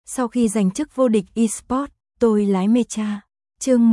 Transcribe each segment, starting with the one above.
Sau khi giành chức vô địch eSports, tôi lái Mecha. Chương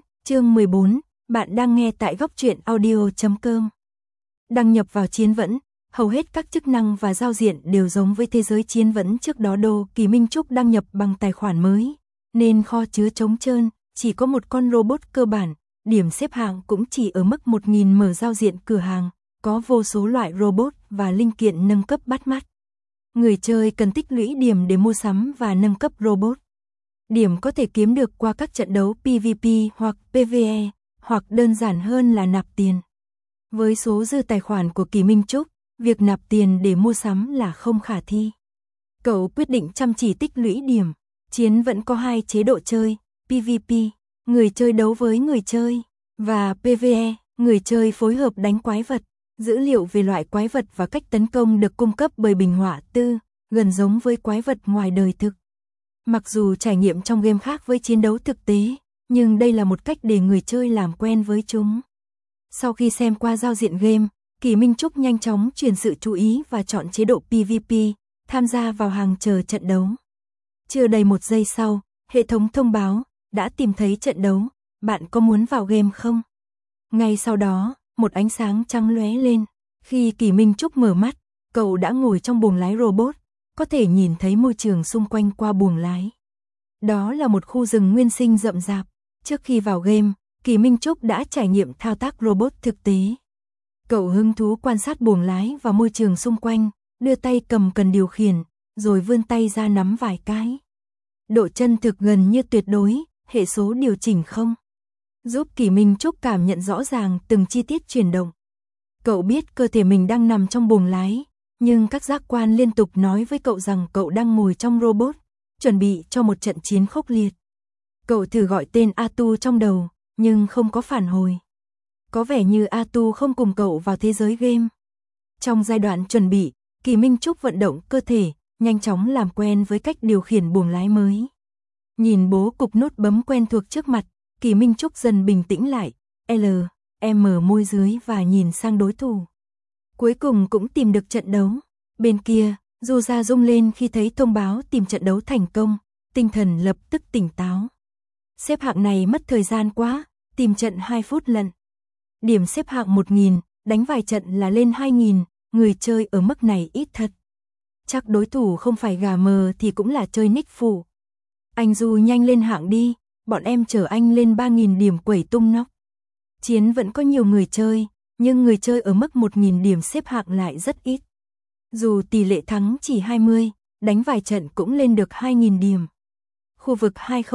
14, bạn đang nghe tại góc truyện audio.com. Đăng nhập vào chiến vẫn, hầu hết các chức năng và giao diện đều giống với thế giới chiến vẫn trước đó. Kỳ Minh Trúc đăng nhập bằng tài khoản mới, nên kho chứa trống trơn, chỉ có một con robot cơ bản, điểm xếp hạng cũng chỉ ở mức 1000. Mở giao diện cửa hàng, có vô số loại robot và linh kiện nâng cấp bắt mắt. Người chơi cần tích lũy điểm để mua sắm và nâng cấp robot. Điểm có thể kiếm được qua các trận đấu PvP hoặc PvE, hoặc đơn giản hơn là nạp tiền. Với số dư tài khoản của Kỳ Minh Trúc, việc nạp tiền để mua sắm là không khả thi. Cậu quyết định chăm chỉ tích lũy điểm. Chiến vẫn có hai chế độ chơi, PvP, người chơi đấu với người chơi, và PvE, người chơi phối hợp đánh quái vật. Dữ liệu về loại quái vật và cách tấn công được cung cấp bởi bình họa tư, gần giống với quái vật ngoài đời thực. Mặc dù trải nghiệm trong game khác với chiến đấu thực tế, nhưng đây là một cách để người chơi làm quen với chúng. Sau khi xem qua giao diện game, Kỳ Minh Trúc nhanh chóng chuyển sự chú ý và chọn chế độ PvP, tham gia vào hàng chờ trận đấu. Chưa đầy 1 giây sau, hệ thống thông báo, đã tìm thấy trận đấu, bạn có muốn vào game không? Ngay sau đó, một ánh sáng trắng lóe lên. Khi Kỳ Minh Trúc mở mắt, cậu đã ngồi trong buồng lái robot, có thể nhìn thấy môi trường xung quanh qua buồng lái. Đó là một khu rừng nguyên sinh rậm rạp. Trước khi vào game, Kỳ Minh Trúc đã trải nghiệm thao tác robot thực tế. Cậu hứng thú quan sát buồng lái và môi trường xung quanh, đưa tay cầm cần điều khiển, rồi vươn tay ra nắm vài cái. Độ chân thực gần như tuyệt đối, hệ số điều chỉnh không, giúp Kỳ Minh Trúc cảm nhận rõ ràng từng chi tiết chuyển động. Cậu biết cơ thể mình đang nằm trong buồng lái, nhưng các giác quan liên tục nói với cậu rằng cậu đang ngồi trong robot, chuẩn bị cho một trận chiến khốc liệt. Cậu thử gọi tên Atu trong đầu, nhưng không có phản hồi. Có vẻ như Atu không cùng cậu vào thế giới game. Trong giai đoạn chuẩn bị, Kỳ Minh Trúc vận động cơ thể, nhanh chóng làm quen với cách điều khiển buồng lái mới. Nhìn bố cục nút bấm quen thuộc trước mặt, Kỳ Minh Trúc dần bình tĩnh lại, mở môi dưới và nhìn sang đối thủ. Cuối cùng cũng tìm được trận đấu. Bên kia, Juza rung lên khi thấy thông báo tìm trận đấu thành công, tinh thần lập tức tỉnh táo. Xếp hạng này mất thời gian quá, tìm trận 2 phút lận. Điểm xếp hạng 1000, đánh vài trận là lên 2000, người chơi ở mức này ít thật. Chắc đối thủ không phải gà mờ thì cũng là chơi nick phụ. Anh Du nhanh lên hạng đi, bọn em chở anh lên 3000 điểm quẩy tung nóc. Chiến vẫn có nhiều người chơi, nhưng người chơi ở mức 1000 điểm xếp hạng lại rất ít. Dù tỷ lệ thắng chỉ 20, đánh vài trận cũng lên được 2000 điểm. Khu vực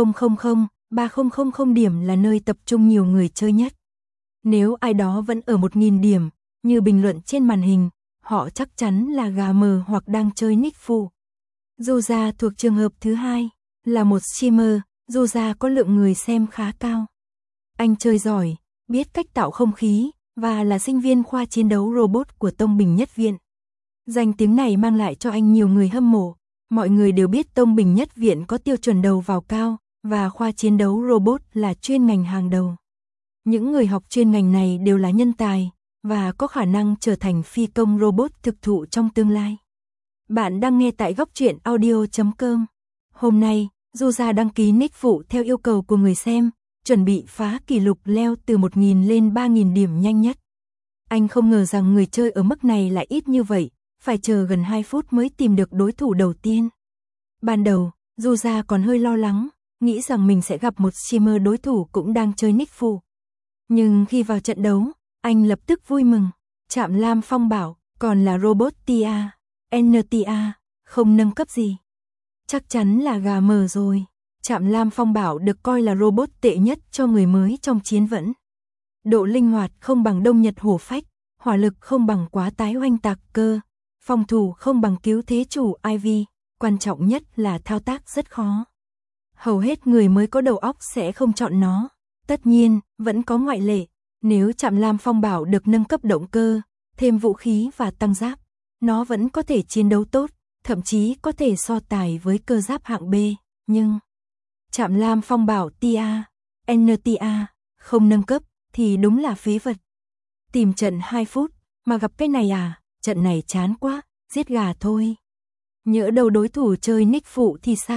2000-3000 điểm là nơi tập trung nhiều người chơi nhất. Nếu ai đó vẫn ở 1000 điểm, như bình luận trên màn hình, họ chắc chắn là gà mờ hoặc đang chơi nick phụ. Juza thuộc trường hợp thứ hai, là một streamer, Juza có lượng người xem khá cao. Anh chơi giỏi, biết cách tạo không khí, và là sinh viên khoa chiến đấu robot của Tông Bình Nhất Viện. Danh tiếng này mang lại cho anh nhiều người hâm mộ. Mọi người đều biết Tông Bình Nhất Viện có tiêu chuẩn đầu vào cao, và khoa chiến đấu robot là chuyên ngành hàng đầu. Những người học chuyên ngành này đều là nhân tài, và có khả năng trở thành phi công robot thực thụ trong tương lai. Bạn đang nghe tại góc truyện audio.com. Hôm nay, Juza đăng ký nick phụ theo yêu cầu của người xem, chuẩn bị phá kỷ lục leo từ 1000 lên 3000 điểm nhanh nhất. Anh không ngờ rằng người chơi ở mức này lại ít như vậy, phải chờ gần 2 phút mới tìm được đối thủ đầu tiên. Ban đầu, Juza còn hơi lo lắng, nghĩ rằng mình sẽ gặp một streamer đối thủ cũng đang chơi nick phụ. Nhưng khi vào trận đấu, anh lập tức vui mừng. Trạm Lam Phong bảo, còn là robot tia, NTA, không nâng cấp gì. Chắc chắn là gà mờ rồi. Trạm Lam Phong bảo được coi là robot tệ nhất cho người mới trong chiến vẫn. Độ linh hoạt không bằng Đông Nhật Hổ Phách, hỏa lực không bằng Quá Tái Oanh Tạc Cơ, phòng thủ không bằng Cứu Thế Chủ Ivy, quan trọng nhất là thao tác rất khó. Hầu hết người mới có đầu óc sẽ không chọn nó. Tất nhiên, vẫn có ngoại lệ. Nếu Trạm Lam Phong bảo được nâng cấp động cơ, thêm vũ khí và tăng giáp, nó vẫn có thể chiến đấu tốt, thậm chí có thể so tài với cơ giáp hạng B, nhưng Trạm Lam Phong bảo tia, NTA, không nâng cấp thì đúng là phí vật. Tìm trận 2 phút mà gặp cái này à, trận này chán quá, giết gà thôi. Nhỡ đầu đối thủ chơi nick phụ thì sao?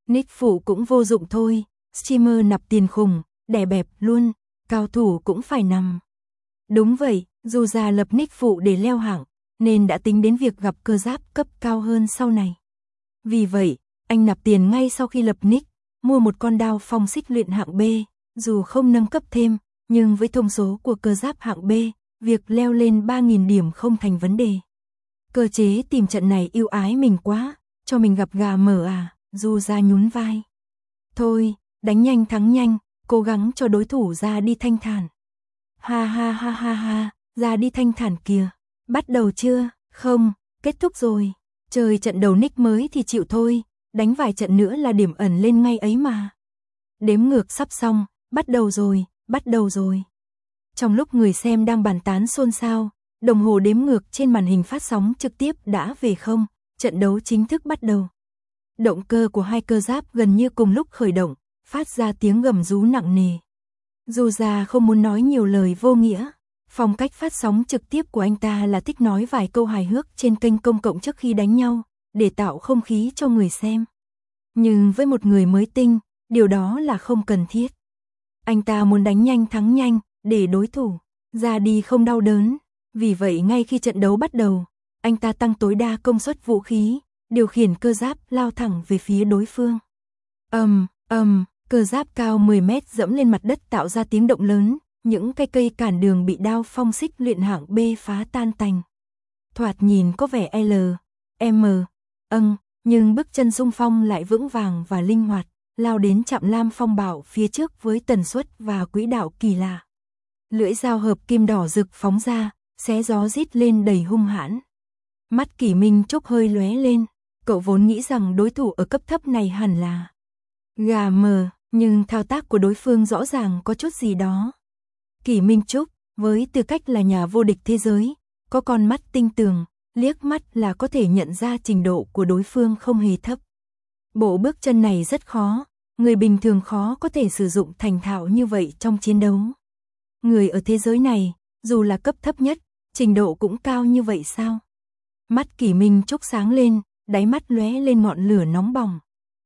Nick phụ cũng vô dụng thôi, streamer nạp tiền khủng, đè bẹp luôn, cao thủ cũng phải nằm. Đúng vậy, dù già lập nick phụ để leo hạng, nên đã tính đến việc gặp cơ giáp cấp cao hơn sau này. Vì vậy, anh nạp tiền ngay sau khi lập nick, mua một con đao phong xích luyện hạng B, dù không nâng cấp thêm, nhưng với thông số của cơ giáp hạng B, việc leo lên 3.000 điểm không thành vấn đề. Cơ chế tìm trận này ưu ái mình quá, cho mình gặp gà mở à, Du ra nhún vai. Thôi, đánh nhanh thắng nhanh, cố gắng cho đối thủ ra đi thanh thản. Ha ha ha ha ha, ra đi thanh thản kìa. Bắt đầu chưa? Không, kết thúc rồi. Chơi trận đầu nick mới thì chịu thôi, đánh vài trận nữa là điểm ẩn lên ngay ấy mà. Đếm ngược sắp xong, bắt đầu rồi, bắt đầu rồi. Trong lúc người xem đang bàn tán xôn xao, đồng hồ đếm ngược trên màn hình phát sóng trực tiếp đã về không, trận đấu chính thức bắt đầu. Động cơ của hai cơ giáp gần như cùng lúc khởi động, phát ra tiếng gầm rú nặng nề. Dù già không muốn nói nhiều lời vô nghĩa, phong cách phát sóng trực tiếp của anh ta là thích nói vài câu hài hước trên kênh công cộng trước khi đánh nhau, để tạo không khí cho người xem. Nhưng với một người mới tinh, điều đó là không cần thiết. Anh ta muốn đánh nhanh thắng nhanh, để đối thủ ra đi không đau đớn. Vì vậy ngay khi trận đấu bắt đầu, anh ta tăng tối đa công suất vũ khí, điều khiển cơ giáp lao thẳng về phía đối phương. Cơ giáp cao 10 mét dẫm lên mặt đất tạo ra tiếng động lớn, những cây cản đường bị đao phong xích luyện hạng B phá tan tành. Thoạt nhìn có vẻ nhưng bước chân xung phong lại vững vàng và linh hoạt, lao đến chạm lam phong bảo phía trước với tần suất và quỹ đạo kỳ lạ. Lưỡi dao hợp kim đỏ rực phóng ra, xé gió rít lên đầy hung hãn. Mắt Kỷ Minh Trúc hơi lóe lên, cậu vốn nghĩ rằng đối thủ ở cấp thấp này hẳn là gà mờ, nhưng thao tác của đối phương rõ ràng có chút gì đó. Kỷ Minh Trúc, với tư cách là nhà vô địch thế giới, có con mắt tinh tường, liếc mắt là có thể nhận ra trình độ của đối phương không hề thấp. Bộ bước chân này rất khó, người bình thường khó có thể sử dụng thành thạo như vậy trong chiến đấu. Người ở thế giới này, dù là cấp thấp nhất, trình độ cũng cao như vậy sao? Mắt Kỷ Minh Trúc sáng lên, đáy mắt lóe lên ngọn lửa nóng bỏng.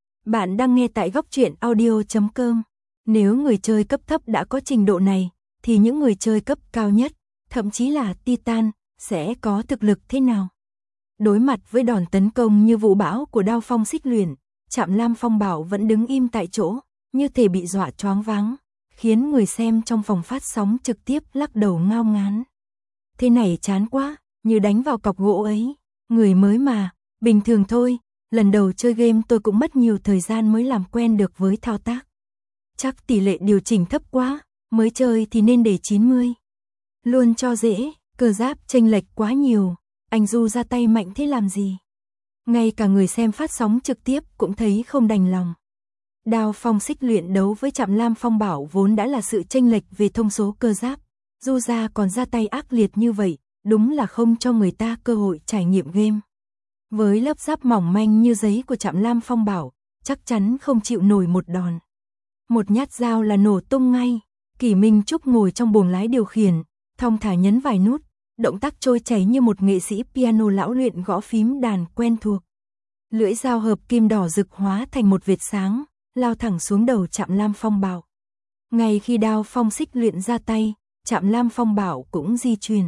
Bạn đang nghe tại goctruyện.audio.com. Nếu người chơi cấp thấp đã có trình độ này, thì những người chơi cấp cao nhất, thậm chí là Titan, sẽ có thực lực thế nào? Đối mặt với đòn tấn công như vũ bão của đao phong xích luyện, Trạm Lam Phong Bảo vẫn đứng im tại chỗ, như thể bị dọa choáng váng, khiến người xem trong phòng phát sóng trực tiếp lắc đầu ngao ngán. Thế này chán quá, như đánh vào cọc gỗ ấy. Người mới mà, bình thường thôi, lần đầu chơi game tôi cũng mất nhiều thời gian mới làm quen được với thao tác. Chắc tỷ lệ điều chỉnh thấp quá, mới chơi thì nên để 90. Luôn cho dễ, cơ giáp chênh lệch quá nhiều, anh Du ra tay mạnh thế làm gì? Ngay cả người xem phát sóng trực tiếp cũng thấy không đành lòng. Đao phong xích luyện đấu với Trạm Lam Phong Bảo vốn đã là sự chênh lệch về thông số cơ giáp, Du ra còn ra tay ác liệt như vậy, đúng là không cho người ta cơ hội trải nghiệm game. Với lớp giáp mỏng manh như giấy của Trạm Lam Phong Bảo, chắc chắn không chịu nổi một đòn. Một nhát dao là nổ tung ngay. Kỷ Minh Trúc ngồi trong buồng lái điều khiển, thong thả nhấn vài nút, động tác trôi chảy như một nghệ sĩ piano lão luyện gõ phím đàn quen thuộc. Lưỡi dao hợp kim đỏ rực hóa thành một vệt sáng, lao thẳng xuống đầu Trạm Lam Phong Bảo. Ngay khi đao phong xích luyện ra tay, Trạm Lam Phong Bảo cũng di chuyển.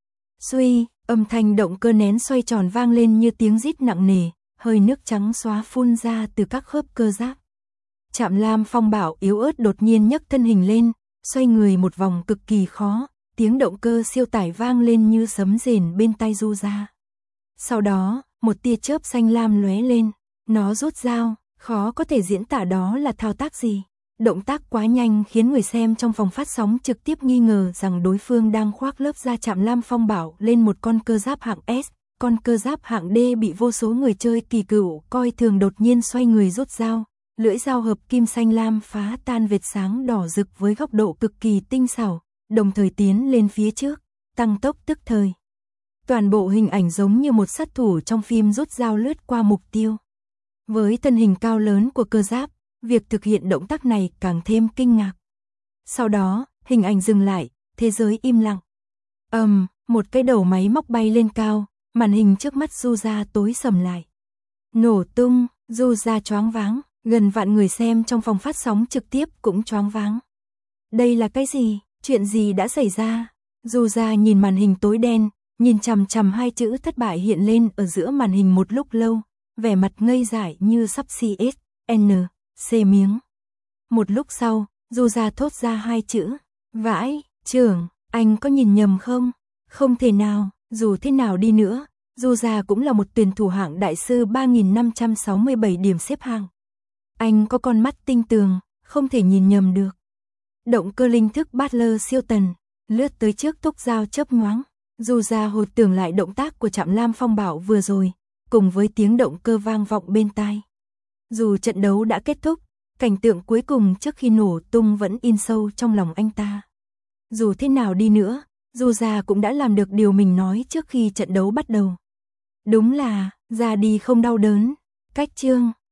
Suy, âm thanh động cơ nén xoay tròn vang lên như tiếng rít nặng nề, hơi nước trắng xóa phun ra từ các khớp cơ giáp. Trạm Lam Phong Bảo yếu ớt đột nhiên nhấc thân hình lên, xoay người một vòng cực kỳ khó, tiếng động cơ siêu tải vang lên như sấm rền bên tai Du ra. Sau đó, một tia chớp xanh lam lóe lên, nó rút dao, khó có thể diễn tả đó là thao tác gì. Động tác quá nhanh khiến người xem trong phòng phát sóng trực tiếp nghi ngờ rằng đối phương đang khoác lớp da Trạm Lam Phong Bảo lên một con cơ giáp hạng S, con cơ giáp hạng D bị vô số người chơi kỳ cựu coi thường đột nhiên xoay người rút dao, lưỡi dao hợp kim xanh lam phá tan vệt sáng đỏ rực với góc độ cực kỳ tinh xảo, đồng thời tiến lên phía trước, tăng tốc tức thời. Toàn bộ hình ảnh giống như một sát thủ trong phim rút dao lướt qua mục tiêu. Với thân hình cao lớn của cơ giáp, việc thực hiện động tác này càng thêm kinh ngạc. Sau đó, hình ảnh dừng lại, thế giới im lặng. Một cái đầu máy móc bay lên cao, màn hình trước mắt Du ra tối sầm lại. Nổ tung, Du ra choáng váng, Gần vạn người xem trong phòng phát sóng trực tiếp cũng choáng váng. Đây là cái gì? Chuyện gì đã xảy ra? Dù ra nhìn màn hình tối đen, nhìn chằm chằm hai chữ thất bại hiện lên ở giữa màn hình một lúc lâu, vẻ mặt ngây dại như sắp C miếng. Một lúc sau, dù ra thốt ra hai chữ, vãi, trưởng, anh có nhìn nhầm không? Không thể nào, dù thế nào đi nữa, dù ra cũng là một tuyển thủ hạng đại sư 3567 điểm xếp hạng. Anh có con mắt tinh tường, không thể nhìn nhầm được. Động cơ linh thức Butler siêu tần, lướt tới trước túc dao chớp nhoáng. Dù ra hồi tưởng lại động tác của Trạm Lam Phong Bảo vừa rồi, cùng với tiếng động cơ vang vọng bên tai. Dù trận đấu đã kết thúc, cảnh tượng cuối cùng trước khi nổ tung vẫn in sâu trong lòng anh ta. Dù thế nào đi nữa, dù ra cũng đã làm được điều mình nói trước khi trận đấu bắt đầu. Đúng là, ra đi không đau đớn. Cách chương